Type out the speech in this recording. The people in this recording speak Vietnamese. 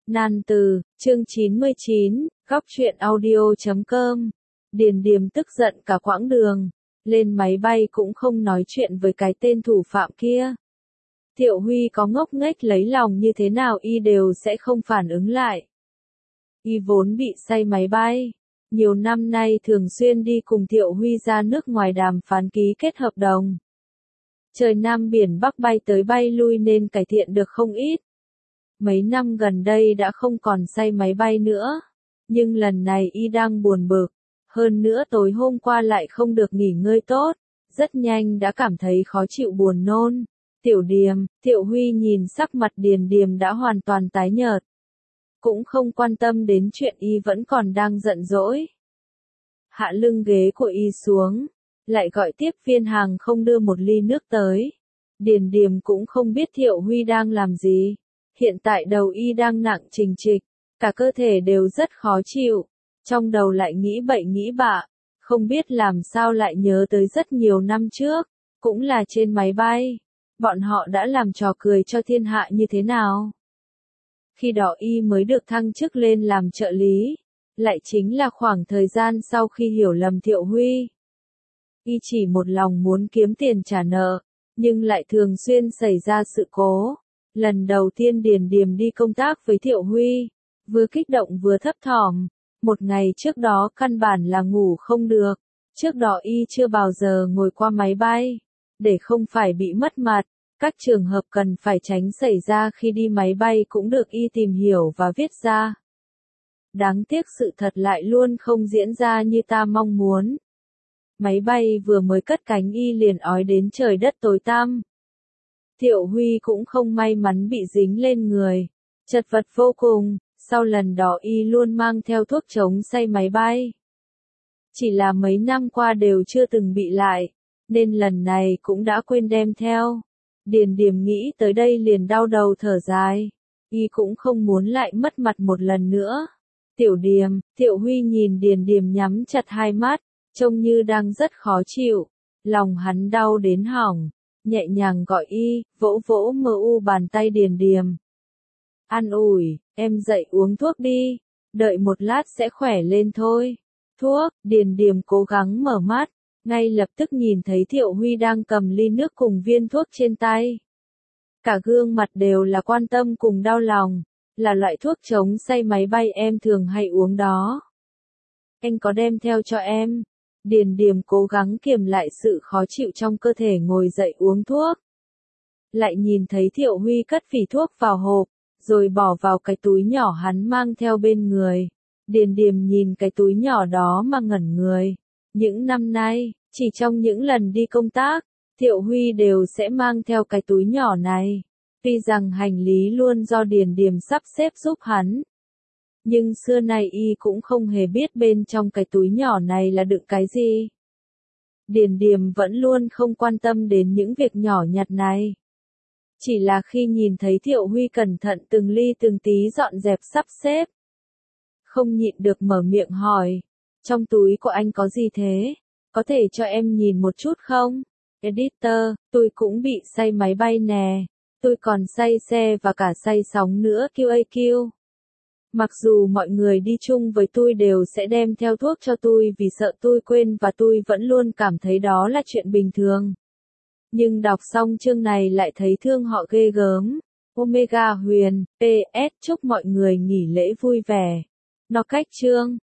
Nan từ, chương 99, góc truyện audio.com. Điền Điềm tức giận cả quãng đường, lên máy bay cũng không nói chuyện với cái tên thủ phạm kia. Thiệu Huy có ngốc nghếch lấy lòng như thế nào y đều sẽ không phản ứng lại. Y vốn bị say máy bay, nhiều năm nay thường xuyên đi cùng Thiệu Huy ra nước ngoài đàm phán ký kết hợp đồng. Trời Nam biển Bắc bay tới bay lui nên cải thiện được không ít. Mấy năm gần đây đã không còn say máy bay nữa, nhưng lần này y đang buồn bực, hơn nữa tối hôm qua lại không được nghỉ ngơi tốt, rất nhanh đã cảm thấy khó chịu buồn nôn. Tiểu Điềm, Thiệu Huy nhìn sắc mặt Điền Điềm đã hoàn toàn tái nhợt, cũng không quan tâm đến chuyện y vẫn còn đang giận dỗi. Hạ lưng ghế của y xuống, lại gọi tiếp viên hàng không đưa một ly nước tới. Điền Điềm cũng không biết Thiệu Huy đang làm gì. Hiện tại đầu y đang nặng trịch trịch, cả cơ thể đều rất khó chịu, trong đầu lại nghĩ bậy nghĩ bạ, không biết làm sao lại nhớ tới rất nhiều năm trước, cũng là trên máy bay, bọn họ đã làm trò cười cho thiên hạ như thế nào. Khi đó y mới được thăng chức lên làm trợ lý, lại chính là khoảng thời gian sau khi hiểu lầm Thiệu Huy. Y chỉ một lòng muốn kiếm tiền trả nợ, nhưng lại thường xuyên xảy ra sự cố. Lần đầu tiên Điền Điềm đi công tác với Thiệu Huy, vừa kích động vừa thấp thỏm, một ngày trước đó căn bản là ngủ không được, trước đó y chưa bao giờ ngồi qua máy bay, để không phải bị mất mặt, các trường hợp cần phải tránh xảy ra khi đi máy bay cũng được y tìm hiểu và viết ra. Đáng tiếc sự thật lại luôn không diễn ra như ta mong muốn. Máy bay vừa mới cất cánh y liền ói đến trời đất tối tăm. Thiệu Huy cũng không may mắn bị dính lên người, chật vật vô cùng, sau lần đó y luôn mang theo thuốc chống say máy bay. Chỉ là mấy năm qua đều chưa từng bị lại, nên lần này cũng đã quên đem theo. Điền Điềm nghĩ tới đây liền đau đầu thở dài, y cũng không muốn lại mất mặt một lần nữa. Tiểu Điềm, Thiệu Huy nhìn Điền Điềm nhắm chặt hai mắt, trông như đang rất khó chịu, lòng hắn đau đến hỏng. Nhẹ nhàng gọi y, vỗ vỗ mờ u bàn tay Điền Điềm. An ủi, em dậy uống thuốc đi, đợi một lát sẽ khỏe lên thôi. Thuốc, Điền Điềm cố gắng mở mắt, ngay lập tức nhìn thấy Thiệu Huy đang cầm ly nước cùng viên thuốc trên tay. Cả gương mặt đều là quan tâm cùng đau lòng, là loại thuốc chống say máy bay em thường hay uống đó. Anh có đem theo cho em. Điền Điềm cố gắng kiềm lại sự khó chịu trong cơ thể ngồi dậy uống thuốc. Lại nhìn thấy Thiệu Huy cất vỉ thuốc vào hộp, rồi bỏ vào cái túi nhỏ hắn mang theo bên người. Điền Điềm nhìn cái túi nhỏ đó mà ngẩn người. Những năm nay, chỉ trong những lần đi công tác, Thiệu Huy đều sẽ mang theo cái túi nhỏ này. Tuy rằng hành lý luôn do Điền Điềm sắp xếp giúp hắn, nhưng xưa nay y cũng không hề biết bên trong cái túi nhỏ này là đựng cái gì. Điền Điềm vẫn luôn không quan tâm đến những việc nhỏ nhặt này. Chỉ là khi nhìn thấy Thiệu Huy cẩn thận từng ly từng tí dọn dẹp sắp xếp, không nhịn được mở miệng hỏi, trong túi của anh có gì thế? Có thể cho em nhìn một chút không? Editor, tôi cũng bị say máy bay nè, tôi còn say xe và cả say sóng nữa QAQ. Mặc dù mọi người đi chung với tôi đều sẽ đem theo thuốc cho tôi vì sợ tôi quên và tôi vẫn luôn cảm thấy đó là chuyện bình thường. Nhưng đọc xong chương này lại thấy thương họ ghê gớm. Omega Huyền, PS, chúc mọi người nghỉ lễ vui vẻ. Nó cách chương.